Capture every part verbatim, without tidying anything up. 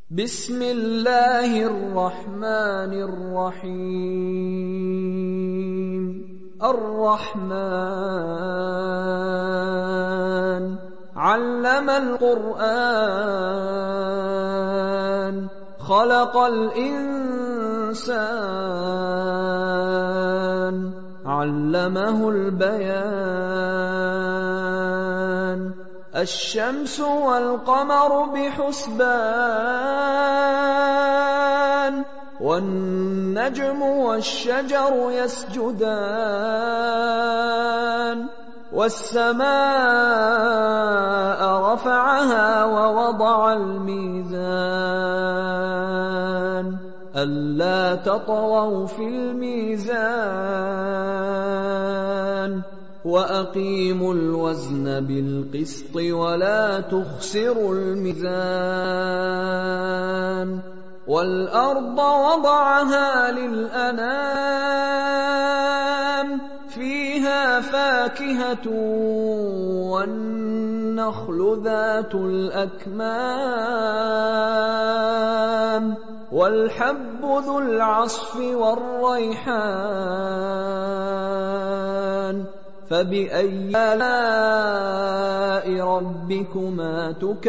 بسم الله الرحمن الرحيم. الرحمن علم القرآن خلق الإنسان علمه البيان. الشمس والقمر بحسبان والنجم والشجر يسجدان والسماء رفعها ووضع الميزان ألا تطغوا في الميزان وأقيموا الوزن بالقسط ولا تخسروا الميزان. والأرض وضعها للأنام فيها فاكهة والنخل ذات الأكمام والحب ذو العصف والريحان. فبأي آلاء ربكما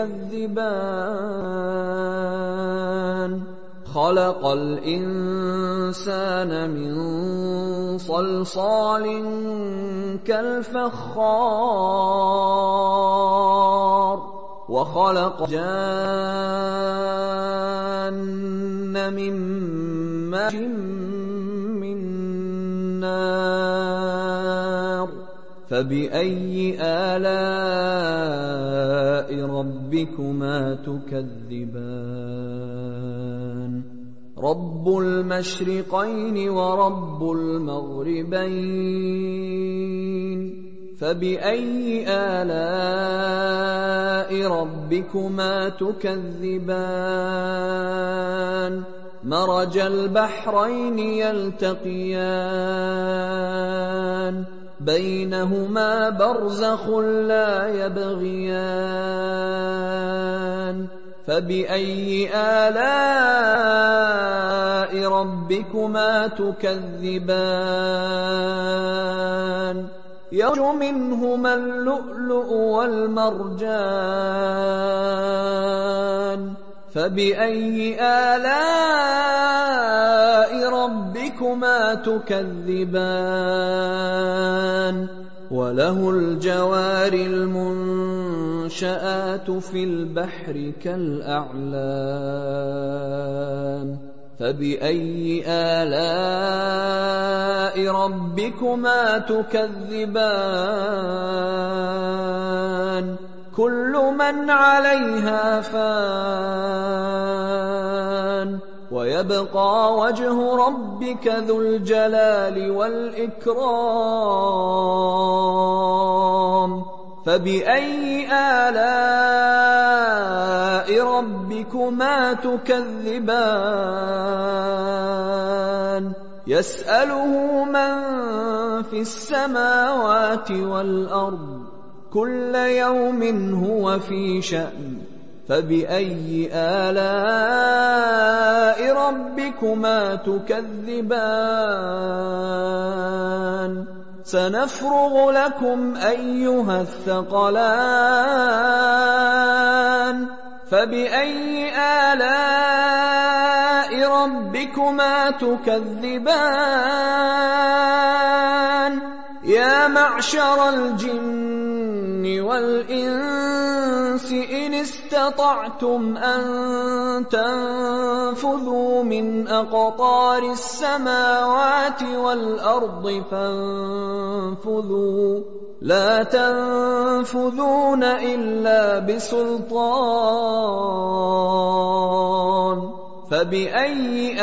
تكذبان؟ خلق الإنسان من صلصال كالفخار وخلق الجان من مارج من نار. فبأي آلاء ربكما تكذبان؟ رب المشرقين ورب المغربين. فبأي آلاء ربكما تكذبان؟ مرج البحرين يلتقيان بينهما برزخ لا يبغيان. فبأي آلاء ربكما تكذبان؟ يخرج منهما اللؤلؤ والمرجان. فبأي آلاء ربكما تكذبان؟ وله الجوار المنشآت في البحر كالأعلام. فبأي آلاء ربكما تكذبان؟ كل من عليها فان ويبقى وجه ربك ذو الجلال والإكرام. فبأي آلاء ربكما تكذبان؟ يسأله من في السماوات والأرض كل يوم هو في شأن. فبأي آلاء ربكما تكذبان؟ سنفرغ لكم أيها الثقلان. فبأي آلاء ربكما تكذبان؟ يا معشر الجن والإنس إن استطعتم أن تنفذوا من أقطار السماوات والأرض فانفذوا لا تنفذون إلا بسلطان. فبأي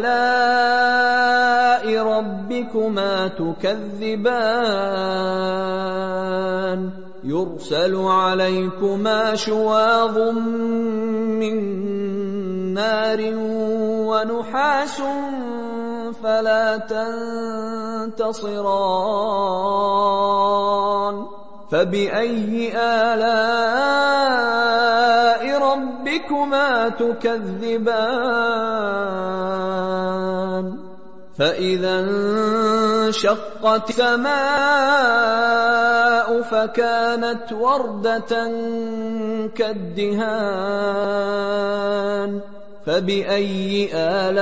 آلاء ربكما تكذبان؟ يرسل عليكما شواظ من نار ونحاس فلا تنتصران. فبأي آلاء ربكما تكذبان فإذا انشقت السماء فكانت وردة كالدهان فبأي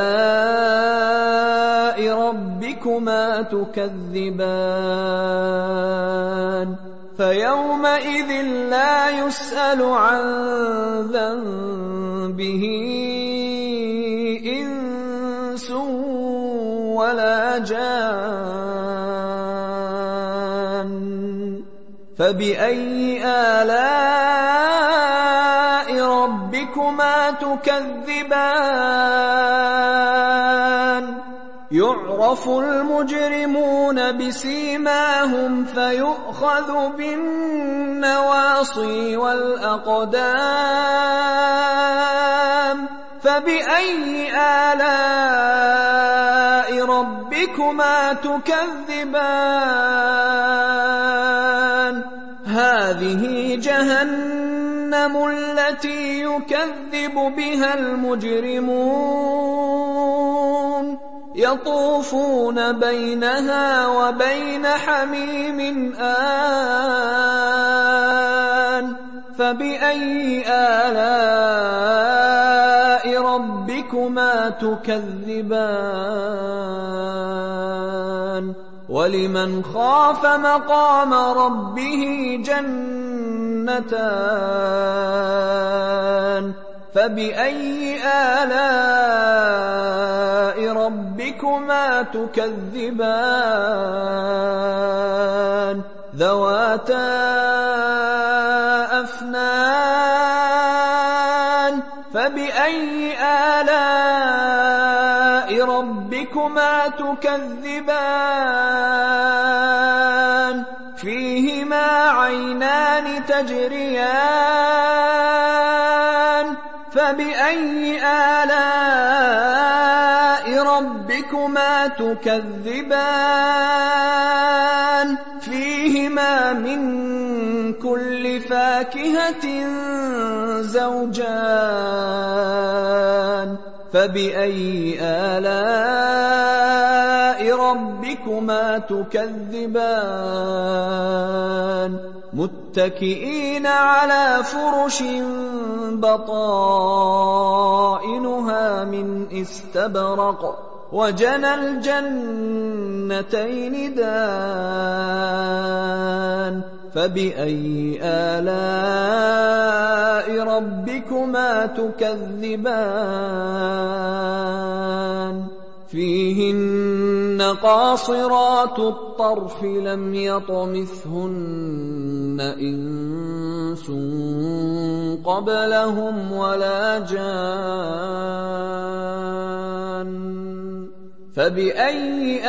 آلاء ربكما تكذبان فيومئذ لا يسأل عن ذنبه إنس ولا جان فبأي آلاء ربكما تكذبان يعرف المجرمون بسيماهم فيؤخذ بالنواصي والأقدام فبأي آلاء ربكما تكذبان هذه جهنم التي يكذب بها المجرمون يطوفون بينها وبين حميم آن فبأي آلاء ربكما تكذبان ولمن خاف مقام ربه جنتان فبأي آلاء ربكما تكذبان ذواتا أفنان فبأي آلاء ربكما تكذبان فيهما عينان تجريان فبأي آلاء ربكما تكذبان فيهما من كل فاكهة زوجان فبأي آلاء ربكما تكذبان متكئين على فرش بطائنها من استبرق وجنى الجنتين دان فبأي آلاء ربكما تكذبان فيهن قاصرات الطرف لم يطمثهن إنس قبلهم ولا جان فبأي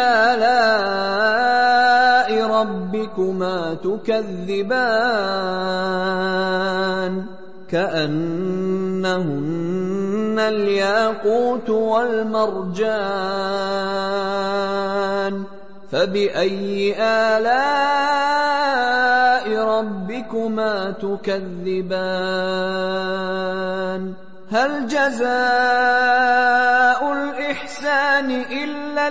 آلاء ربكما تكذبان كأنهن الياقوت والمرجان فبأي آلاء ربكما تكذبان هل جزاء الإحسان إلا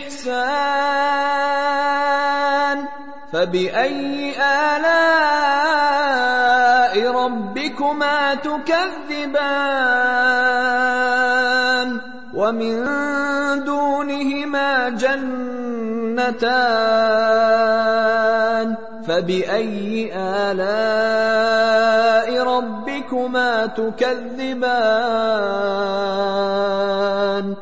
الإحسان فبأي آلاء ربكما تكذبان ومن دونهما جنتان فبأي آلاء ربكما تكذبان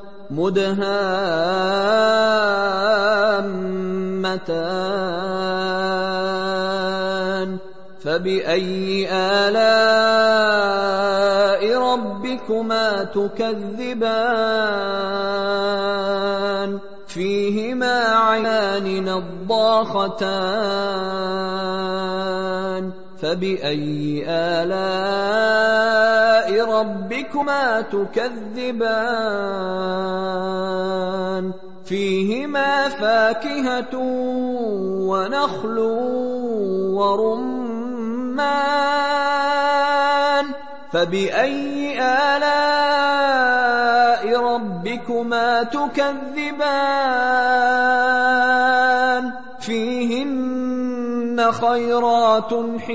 مدهامتان فبأي آلاء ربكما تكذبان فيهما عينان نضاختان فبأي آلاء ربكما تكذبان فيهما فاكهة ونخل ورمان فبأي آلاء ربكما تكذبان فيهن خيرات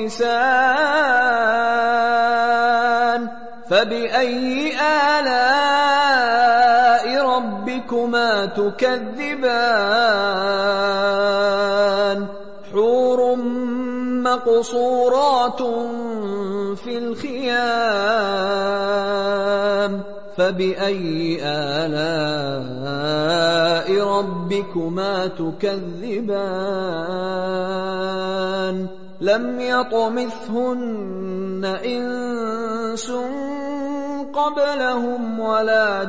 حسان فبأي آلاء ربكما تكذبان حور مقصورات في الخيام فبأي آلاء ربكما تكذبان لم يطمثهن إنس قبلهم ولا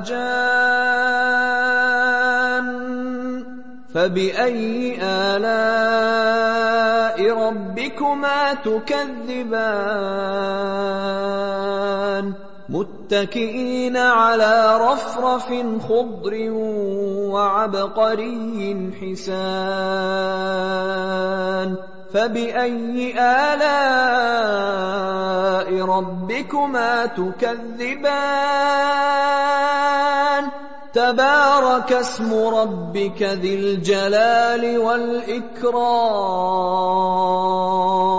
جان فبأي آلاء ربكما تكذبان متكئين على رفرف خضر وعبقري حسان فبأي آلاء ربكما تكذبان تبارك اسم ربك ذي الجلال والإكرام